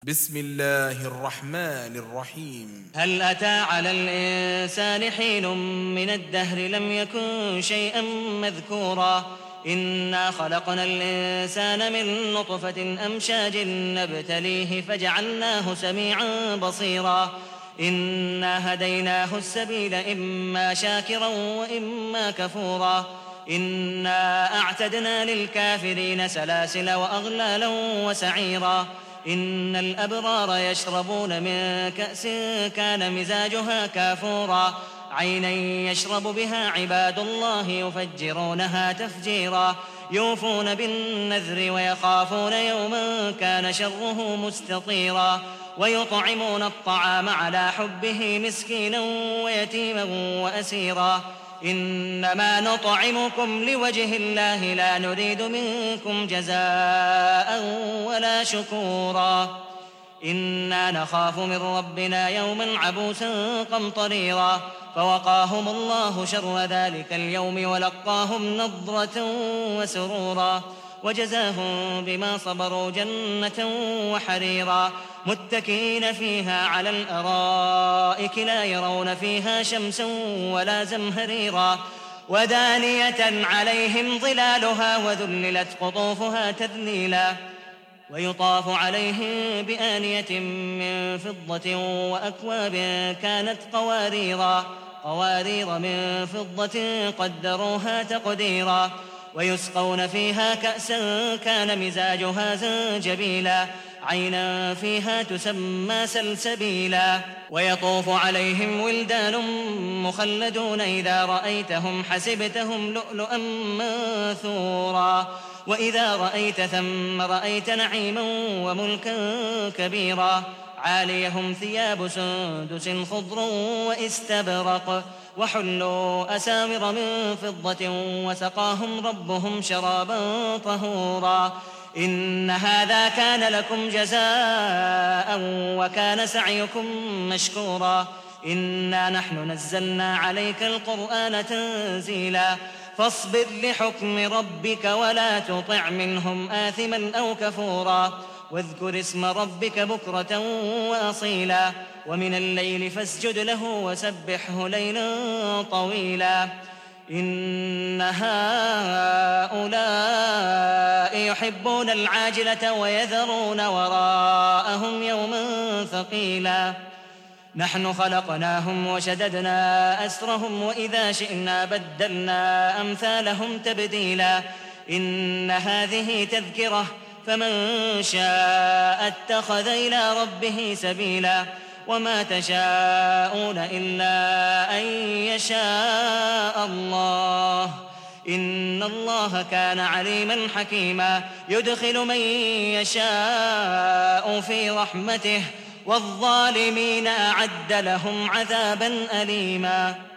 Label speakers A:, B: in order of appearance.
A: بسم الله الرحمن الرحيم.
B: هل أتى على الإنسان حين من الدهر لم يكن شيئا مذكورا إنا خلقنا الإنسان من نطفة أمشاج نبتليه فجعلناه سميعا بصيرا إنا هديناه السبيل إما شاكرا وإما كفورا إنا أعتدنا للكافرين سلاسل وأغلالا وسعيرا إن الأبرار يشربون من كأس كان مزاجها كافورا عينا يشرب بها عباد الله يفجرونها تفجيرا يوفون بالنذر ويخافون يوما كان شره مستطيرا ويطعمون الطعام على حبه مسكينا ويتيما وأسيرا إنما نطعمكم لوجه الله لا نريد منكم جزاء ولا شكورا إنا نخاف من ربنا يوما عبوسا قمطريرا فوقاهم الله شر ذلك اليوم ولقاهم نضرة وسرورا وجزاهم بما صبروا جنة وحريرا متكئين فيها على الأرائك لا يرون فيها شمسا ولا زمهريرا ودانية عليهم ظلالها وذللت قطوفها تذليلا ويطاف عليهم بآنية من فضة وأكواب كانت قوارير من فضة قدروها تقديرا ويسقون فيها كأسا كان مزاجها زنجبيلا عينا فيها تسمى سلسبيلا ويطوف عليهم ولدان مخلدون إذا رأيتهم حسبتهم لؤلؤا منثورا وإذا رأيت ثم رأيت نعيما وملكا كبيرا عاليهم ثياب سندس خضر واستبرق وحلوا أساور من فضة وسقاهم ربهم شرابا طهورا إن هذا كان لكم جزاء وكان سعيكم مشكورا إنا نحن نزلنا عليك القرآن تنزيلا فاصبر لحكم ربك ولا تطع منهم آثما أو كفورا واذكر اسم ربك بكرة وأصيلا ومن الليل فاسجد له وسبحه ليلا طويلا إن هؤلاء يحبون العاجلة ويذرون وراءهم يوما ثقيلا نحن خلقناهم وشددنا أسرهم وإذا شئنا بدلنا أمثالهم تبديلا إن هذه تذكرة فمن شاء اتخذ إلى ربه سبيلا وما تشاءون إلا أن يشاء الله إن الله كان عليما حكيما يدخل من يشاء في رحمته والظالمين أعد لهم عذابا أليما.